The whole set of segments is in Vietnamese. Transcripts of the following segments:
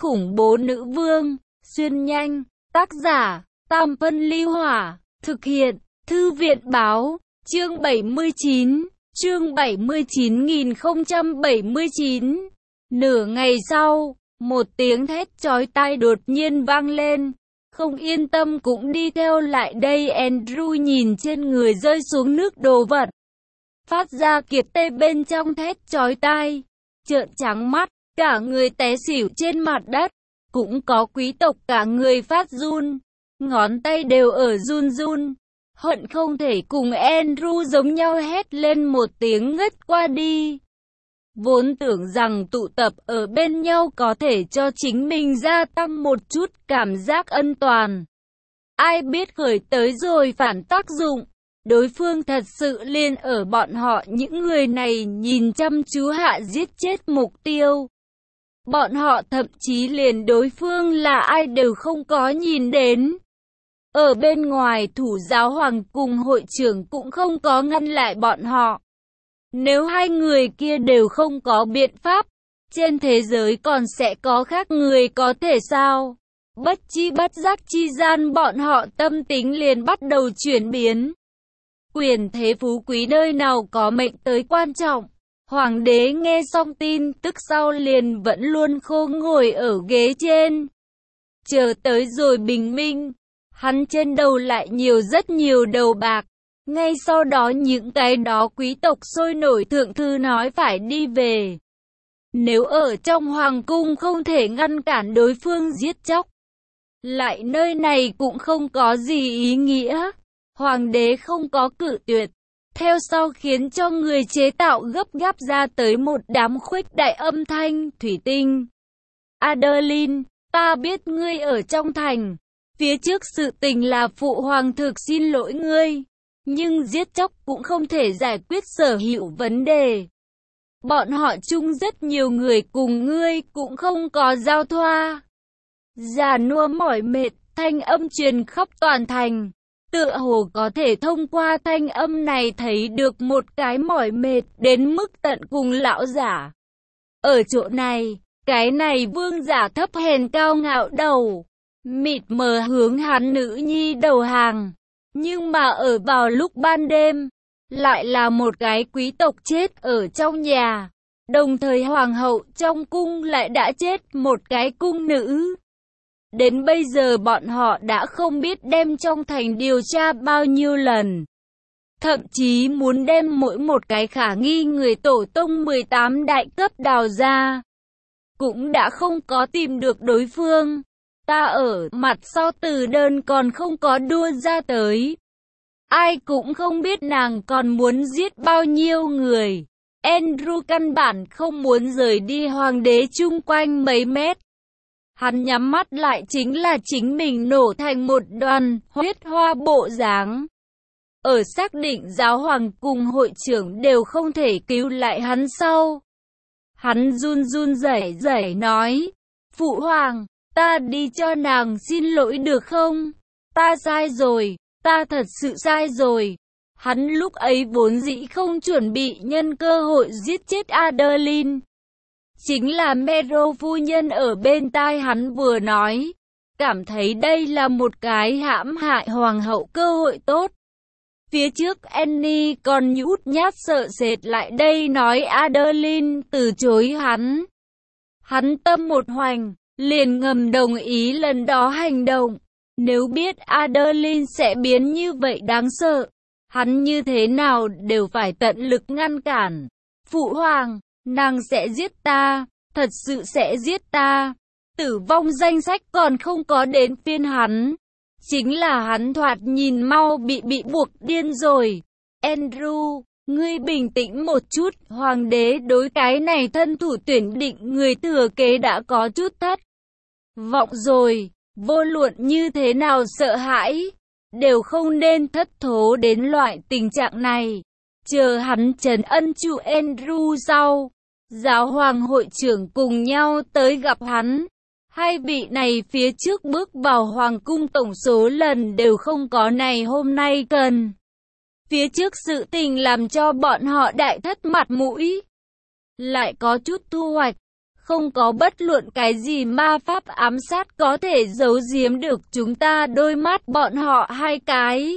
khủng bố nữ vương, xuyên nhanh, tác giả, Tam Phân Ly Hỏa, thực hiện, Thư viện Báo, chương 79, chương 79.079. Nửa ngày sau, một tiếng thét chói tai đột nhiên vang lên. Không yên tâm cũng đi theo lại đây. Andrew nhìn trên người rơi xuống nước đồ vật, phát ra kiệt tê bên trong thét chói tai, trợn trắng mắt, cả người té xỉu trên mặt đất. Cũng có quý tộc cả người phát run, ngón tay đều ở run run, hận không thể cùng Andrew giống nhau hét lên một tiếng ngất qua đi. Vốn tưởng rằng tụ tập ở bên nhau có thể cho chính mình gia tăng một chút cảm giác an toàn. Ai biết khởi tới rồi phản tác dụng. Đối phương thật sự liền ở bọn họ những người này nhìn chăm chú hạ giết chết mục tiêu. Bọn họ thậm chí liền đối phương là ai đều không có nhìn đến. Ở bên ngoài thủ giáo hoàng cùng hội trưởng cũng không có ngăn lại bọn họ. Nếu hai người kia đều không có biện pháp, trên thế giới còn sẽ có khác người có thể sao? Bất chi bất giác chi gian bọn họ tâm tính liền bắt đầu chuyển biến. Quyền thế phú quý nơi nào có mệnh tới quan trọng. Hoàng đế nghe xong tin tức sau liền vẫn luôn khô ngồi ở ghế trên. Chờ tới rồi bình minh, hắn trên đầu lại nhiều rất nhiều đầu bạc. Ngay sau đó những cái đó quý tộc sôi nổi thượng thư nói phải đi về. Nếu ở trong hoàng cung không thể ngăn cản đối phương giết chóc, lại nơi này cũng không có gì ý nghĩa. Hoàng đế không có cự tuyệt. Theo sau khiến cho người chế tạo gấp gáp ra tới một đám khuếch đại âm thanh thủy tinh. Adeline, ta biết ngươi ở trong thành. Phía trước sự tình là phụ hoàng thực xin lỗi ngươi. Nhưng giết chóc cũng không thể giải quyết sở hữu vấn đề. Bọn họ chung rất nhiều người cùng ngươi cũng không có giao thoa. Già nua mỏi mệt, thanh âm truyền khắp toàn thành. Tựa hồ có thể thông qua thanh âm này thấy được một cái mỏi mệt đến mức tận cùng lão giả. Ở chỗ này, cái này vương giả thấp hèn cao ngạo đầu, mịt mờ hướng hắn nữ nhi đầu hàng. Nhưng mà ở vào lúc ban đêm, lại là một cái quý tộc chết ở trong nhà. Đồng thời hoàng hậu trong cung lại đã chết một cái cung nữ. Đến bây giờ bọn họ đã không biết đem trong thành điều tra bao nhiêu lần. Thậm chí muốn đem mỗi một cái khả nghi người tổ tông 18 đại cấp đào ra. Cũng đã không có tìm được đối phương. Ta ở mặt sau từ đơn còn không có đua ra tới. Ai cũng không biết nàng còn muốn giết bao nhiêu người. Andrew căn bản không muốn rời đi hoàng đế chung quanh mấy mét. Hắn nhắm mắt lại chính là chính mình nổ thành một đoàn huyết hoa bộ dáng. Ở xác định giáo hoàng cùng hội trưởng đều không thể cứu lại hắn sau. Hắn run run rẩy rẩy nói, phụ hoàng, ta đi cho nàng xin lỗi được không? Ta sai rồi, ta thật sự sai rồi. Hắn lúc ấy vốn dĩ không chuẩn bị nhân cơ hội giết chết Adeline. Chính là Mero phu nhân ở bên tai hắn vừa nói, cảm thấy đây là một cái hãm hại hoàng hậu cơ hội tốt. Phía trước Annie còn nhút nhát sợ sệt lại đây nói Adeline từ chối hắn. Hắn tâm một hoành, liền ngầm đồng ý lần đó hành động. Nếu biết Adeline sẽ biến như vậy đáng sợ, hắn như thế nào đều phải tận lực ngăn cản. Phụ hoàng, nàng sẽ giết ta, thật sự sẽ giết ta. Tử vong danh sách còn không có đến phiên hắn. Chính là hắn thoạt nhìn mau bị buộc điên rồi. Andrew, ngươi bình tĩnh một chút. Hoàng đế đối cái này thân thủ tuyển định người thừa kế đã có chút thất vọng rồi. Vô luận như thế nào sợ hãi, đều không nên thất thố đến loại tình trạng này. Chờ hắn trấn ân chu Andrew sau, giáo hoàng hội trưởng cùng nhau tới gặp hắn. Hai vị này phía trước bước vào hoàng cung tổng số lần đều không có này hôm nay cần. Phía trước sự tình làm cho bọn họ đại thất mặt mũi, lại có chút thu hoạch. Không có bất luận cái gì ma pháp ám sát có thể giấu giếm được chúng ta. Đôi mắt bọn họ hai cái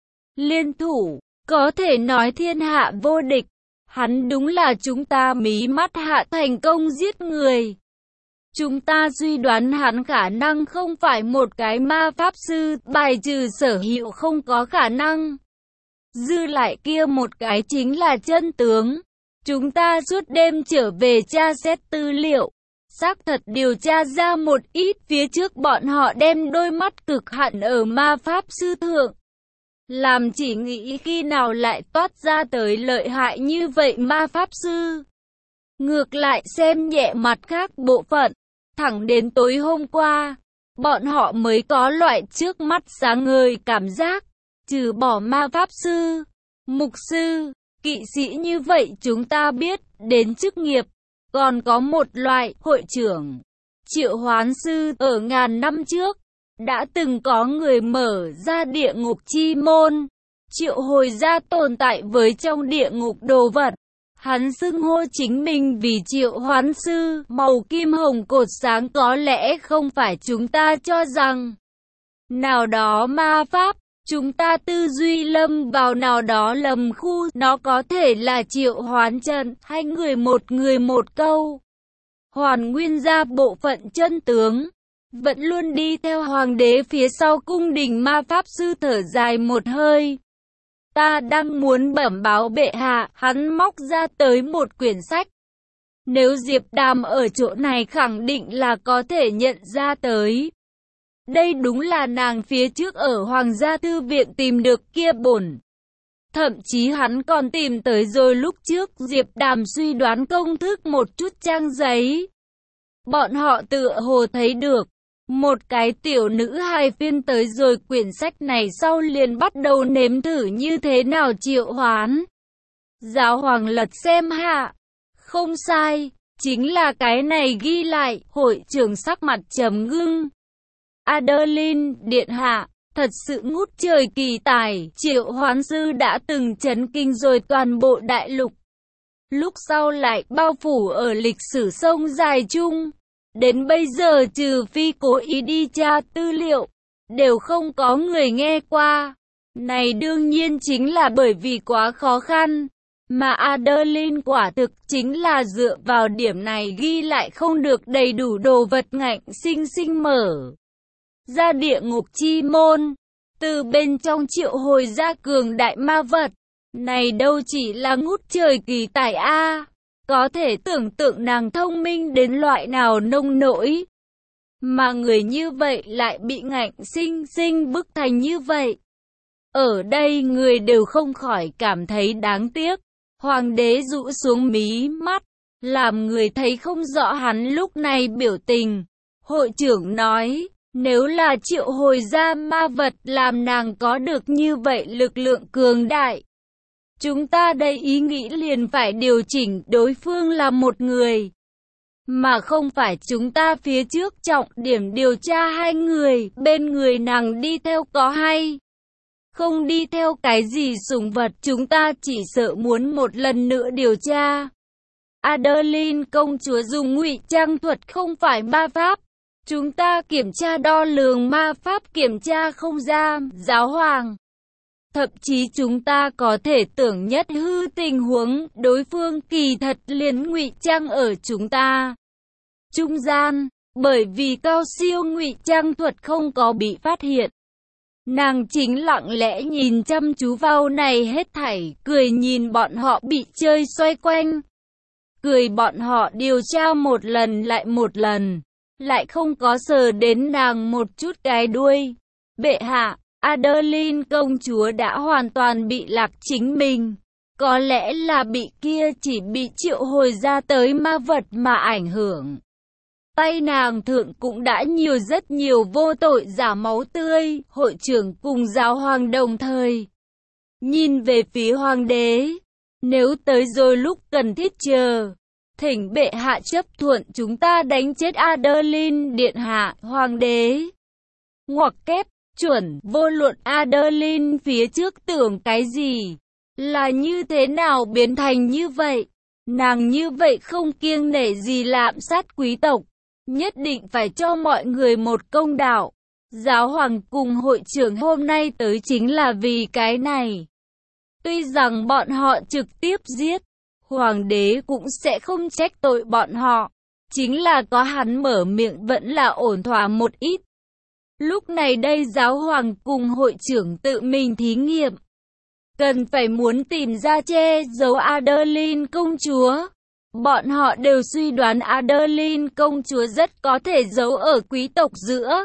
liên thủ, có thể nói thiên hạ vô địch. Hắn đúng là chúng ta mí mắt hạ thành công giết người. Chúng ta suy đoán hắn khả năng không phải một cái ma pháp sư, bài trừ sở hữu không có khả năng. Dư lại kia một cái chính là chân tướng. Chúng ta suốt đêm trở về tra xét tư liệu, xác thật điều tra ra một ít. Phía trước bọn họ đem đôi mắt cực hạn ở ma pháp sư thượng, làm chỉ nghĩ khi nào lại toát ra tới lợi hại như vậy ma pháp sư. Ngược lại xem nhẹ mặt khác bộ phận. Thẳng đến tối hôm qua, bọn họ mới có loại trước mắt sáng ngời cảm giác. Trừ bỏ ma pháp sư, mục sư, kỵ sĩ như vậy chúng ta biết đến chức nghiệp. Còn có một loại hội trưởng, triệu hoán sư. Ở ngàn năm trước, đã từng có người mở ra địa ngục chi môn, triệu hồi ra tồn tại với trong địa ngục đồ vật. Hắn xưng hô chính mình vì triệu hoán sư. Màu kim hồng cột sáng có lẽ không phải chúng ta cho rằng nào đó ma pháp. Chúng ta tư duy lâm vào nào đó lầm khu. Nó có thể là triệu hoán trận, hay người một câu. Hoàn nguyên ra bộ phận chân tướng. Vẫn luôn đi theo hoàng đế phía sau cung đình ma pháp sư thở dài một hơi. Ta đang muốn bẩm báo bệ hạ. Hắn móc ra tới một quyển sách. Nếu Diệp Đàm ở chỗ này khẳng định là có thể nhận ra tới. Đây đúng là nàng phía trước ở Hoàng gia thư viện tìm được kia bổn. Thậm chí hắn còn tìm tới rồi lúc trước Diệp Đàm suy đoán công thức một chút trang giấy. Bọn họ tựa hồ thấy được. Một cái tiểu nữ hài phiên tới rồi quyển sách này sau liền bắt đầu nếm thử như thế nào triệu hoán. Giáo hoàng lật xem hạ. Không sai, chính là cái này ghi lại. Hội trưởng sắc mặt trầm ngưng. Adeline, điện hạ, thật sự ngút trời kỳ tài. Triệu hoán sư đã từng chấn kinh rồi toàn bộ đại lục. Lúc sau lại bao phủ ở lịch sử sông dài chung. Đến bây giờ trừ phi cố ý đi tra tư liệu, đều không có người nghe qua. Này đương nhiên chính là bởi vì quá khó khăn. Mà Adeline quả thực chính là dựa vào điểm này ghi lại không được đầy đủ đồ vật ngạnh sinh sinh mở ra địa ngục chi môn. Từ bên trong triệu hồi ra cường đại ma vật. Này đâu chỉ là ngút trời kỳ tài a. Có thể tưởng tượng nàng thông minh đến loại nào nông nỗi. Mà người như vậy lại bị ngạnh sinh sinh bức thành như vậy. Ở đây người đều không khỏi cảm thấy đáng tiếc. Hoàng đế rũ xuống mí mắt, làm người thấy không rõ hắn lúc này biểu tình. Hội trưởng nói, nếu là triệu hồi ra ma vật làm nàng có được như vậy lực lượng cường đại. Chúng ta đây ý nghĩ liền phải điều chỉnh đối phương là một người. Mà không phải chúng ta phía trước trọng điểm điều tra hai người, bên người nàng đi theo có hay không đi theo cái gì sủng vật. Chúng ta chỉ sợ muốn một lần nữa điều tra. Adeline công chúa dùng ngụy trang thuật không phải ma pháp. Chúng ta kiểm tra đo lường ma pháp kiểm tra không ra. Giáo hoàng. Thậm chí chúng ta có thể tưởng nhất hư tình huống đối phương kỳ thật liền ngụy trang ở chúng ta trung gian, bởi vì cao siêu ngụy trang thuật không có bị phát hiện. Nàng chính lặng lẽ nhìn chăm chú vào này hết thảy, cười nhìn bọn họ bị chơi xoay quanh. Cười bọn họ điều tra một lần, lại không có sờ đến nàng một chút cái đuôi. Bệ hạ, Adeline công chúa đã hoàn toàn bị lạc chính mình. Có lẽ là bị kia chỉ bị triệu hồi ra tới ma vật mà ảnh hưởng. Tay nàng thượng cũng đã rất nhiều vô tội giả máu tươi. Hội trưởng cùng giáo hoàng đồng thời nhìn về phía hoàng đế. Nếu tới rồi lúc cần thiết thỉnh bệ hạ chấp thuận chúng ta đánh chết Adeline điện hạ. Hoàng đế ngoặc kép chuẩn, vô luận Adeline phía trước tưởng cái gì, là như thế nào biến thành như vậy. Nàng như vậy không kiêng nể gì lạm sát quý tộc, nhất định phải cho mọi người một công đạo. Giáo hoàng cùng hội trưởng hôm nay tới chính là vì cái này. Tuy rằng bọn họ trực tiếp giết, hoàng đế cũng sẽ không trách tội bọn họ. Chính là có hắn mở miệng vẫn là ổn thỏa một ít. Lúc này đây giáo hoàng cùng hội trưởng tự mình thí nghiệm. Cần phải muốn tìm ra che giấu Adeline công chúa. Bọn họ đều suy đoán Adeline công chúa rất có thể giấu ở quý tộc giữa.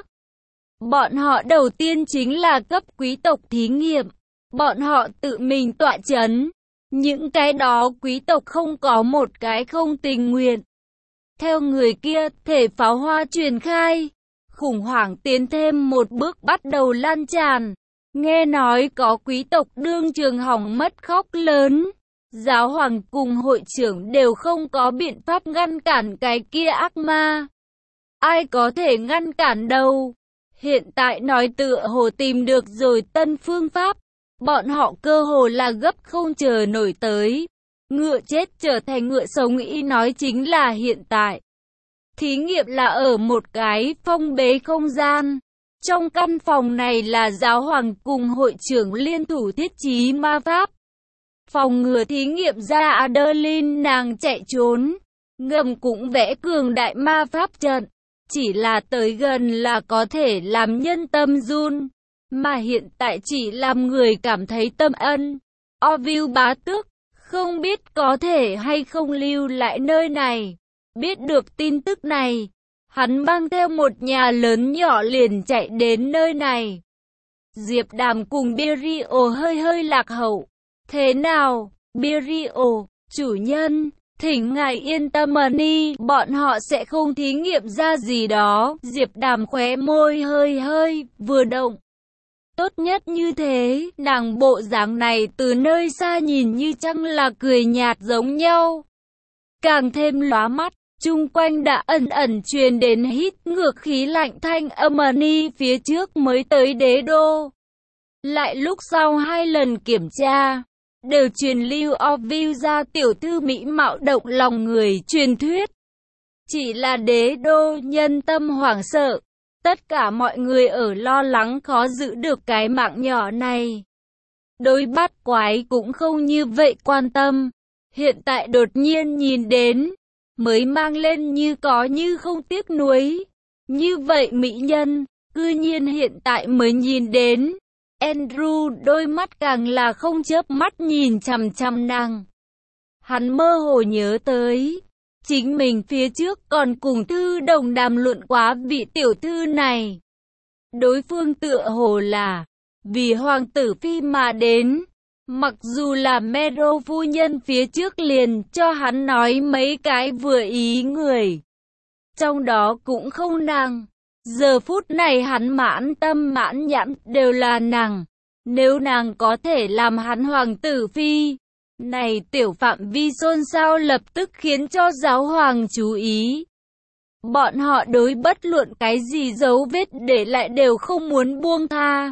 Bọn họ đầu tiên chính là cấp quý tộc thí nghiệm. Bọn họ tự mình tọa chấn. Những cái đó quý tộc không có một cái không tình nguyện. Theo người kia, thể pháo hoa truyền khai. Khủng hoảng tiến thêm một bước bắt đầu lan tràn. Nghe nói có quý tộc đương trường hỏng mất khóc lớn. Giáo hoàng cùng hội trưởng đều không có biện pháp ngăn cản cái kia ác ma. Ai có thể ngăn cản đâu? Hiện tại nói tựa hồ tìm được rồi tân phương pháp. Bọn họ cơ hồ là gấp không chờ nổi tới. Ngựa chết trở thành ngựa sống, ý nói chính là hiện tại. Thí nghiệm là ở một cái phong bế không gian. Trong căn phòng này là giáo hoàng cùng hội trưởng liên thủ thiết trí ma pháp. Phòng ngừa thí nghiệm ra Adeline nàng chạy trốn. Ngầm cũng vẽ cường đại ma pháp trận. Chỉ là tới gần là có thể làm nhân tâm run. Mà hiện tại chỉ làm người cảm thấy tâm ân. Orville bá tước, không biết có thể hay không lưu lại nơi này. Biết được tin tức này, hắn mang theo một nhà lớn nhỏ liền chạy đến nơi này. Diệp Đàm cùng Berio hơi lạc hậu. Thế nào, Berio, chủ nhân, thỉnh ngài yên tâm đi, bọn họ sẽ không thí nghiệm ra gì đó. Diệp Đàm khóe môi hơi vừa động. Tốt nhất như thế, nàng bộ dáng này từ nơi xa nhìn như chăng là cười nhạt giống nhau. Càng thêm lóa mắt, chung quanh đã ẩn truyền đến hít ngược khí lạnh thanh âm ni phía trước mới tới đế đô. Lại lúc sau 2 lần kiểm tra, đều truyền lưu Orville ra tiểu thư mỹ mạo động lòng người truyền thuyết. Chỉ là đế đô nhân tâm hoảng sợ. Tất cả mọi người ở lo lắng khó giữ được cái mạng nhỏ này. Đối bắt quái cũng không như vậy quan tâm. Hiện tại đột nhiên nhìn đến, mới mang lên như có như không tiếc nuối. Như vậy mỹ nhân, cư nhiên hiện tại mới nhìn đến. Andrew đôi mắt càng là không chớp mắt nhìn chằm chằm nàng. Hắn mơ hồ nhớ tới. Chính mình phía trước còn cùng thư đồng đàm luận quá vị tiểu thư này. Đối phương tựa hồ là vì hoàng tử phi mà đến. Mặc dù là Mero phu nhân phía trước liền cho hắn nói mấy cái vừa ý người. Trong đó cũng không nàng. Giờ phút này hắn mãn tâm mãn nhãn đều là nàng. Nếu nàng có thể làm hắn hoàng tử phi. Này tiểu phạm vi xôn xao lập tức khiến cho giáo hoàng chú ý. Bọn họ đối bất luận cái gì dấu vết để lại đều không muốn buông tha.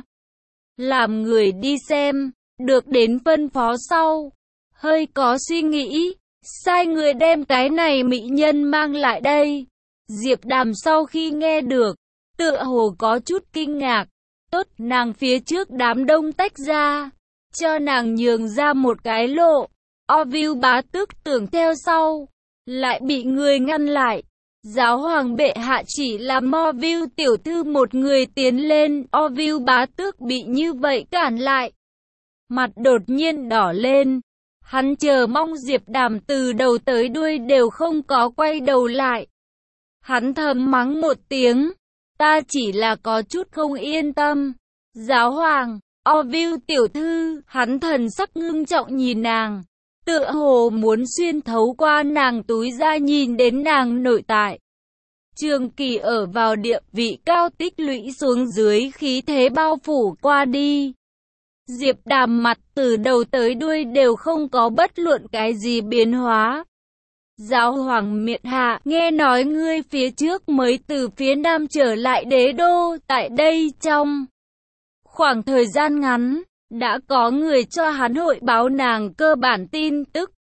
Làm người đi xem, được đến phân phó sau. Hơi có suy nghĩ, sai người đem cái này mỹ nhân mang lại đây. Diệp Đàm sau khi nghe được, tựa hồ có chút kinh ngạc. Tốt, nàng phía trước đám đông tách ra. Cho nàng nhường ra một cái lộ. Orville bá tước tưởng theo sau, lại bị người ngăn lại. Giáo hoàng bệ hạ chỉ làm Orville tiểu thư một người tiến lên. Orville bá tước bị như vậy cản lại. Mặt đột nhiên đỏ lên. Hắn chờ mong Diệp Đàm từ đầu tới đuôi đều không có quay đầu lại. Hắn thầm mắng một tiếng. Ta chỉ là có chút không yên tâm. Giáo hoàng, Orville tiểu thư, hắn thần sắc ngưng trọng nhìn nàng. Tựa hồ muốn xuyên thấu qua nàng túi ra nhìn đến nàng nội tại. Trường Kỳ ở vào địa vị cao tích lũy xuống dưới khí thế bao phủ qua đi. Diệp Đàm mặt từ đầu tới đuôi đều không có bất luận cái gì biến hóa. Giáo hoàng miện hạ, nghe nói ngươi phía trước mới từ phía nam trở lại đế đô, tại đây trong khoảng thời gian ngắn, đã có người cho hắn hội báo nàng cơ bản tin tức.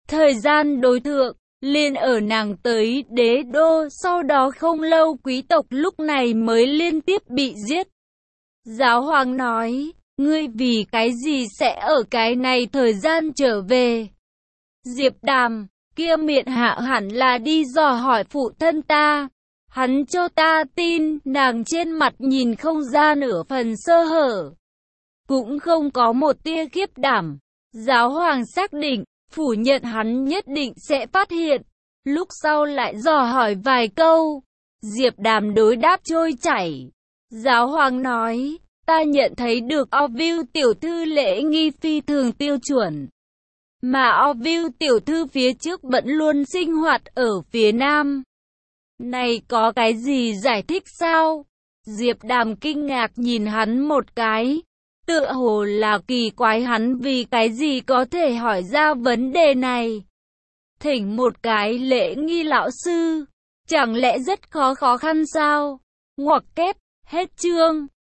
Thời gian đối thượng, liền ở nàng tới đế đô, sau đó không lâu quý tộc lúc này mới liên tiếp bị giết. Giáo hoàng nói, ngươi vì cái gì sẽ ở cái này thời gian trở về? Diệp Đàm, kia miệng hạ hẳn là đi dò hỏi phụ thân ta. Hắn cho ta tin, nàng trên mặt nhìn không ra nửa phần sơ hở. Cũng không có một tia khiếp đảm. Giáo hoàng xác định, phủ nhận hắn nhất định sẽ phát hiện. Lúc sau lại dò hỏi vài câu. Diệp Đàm đối đáp trôi chảy. Giáo hoàng nói, ta nhận thấy được Orville tiểu thư lễ nghi phi thường tiêu chuẩn. Mà Orville tiểu thư phía trước vẫn luôn sinh hoạt ở phía nam. Này có cái gì giải thích sao? Diệp Đàm kinh ngạc nhìn hắn một cái. Tựa hồ là kỳ quái hắn vì cái gì có thể hỏi ra vấn đề này. Thỉnh một cái lễ nghi lão sư. Chẳng lẽ rất khó khăn sao? Ngoặc kép, hết chương.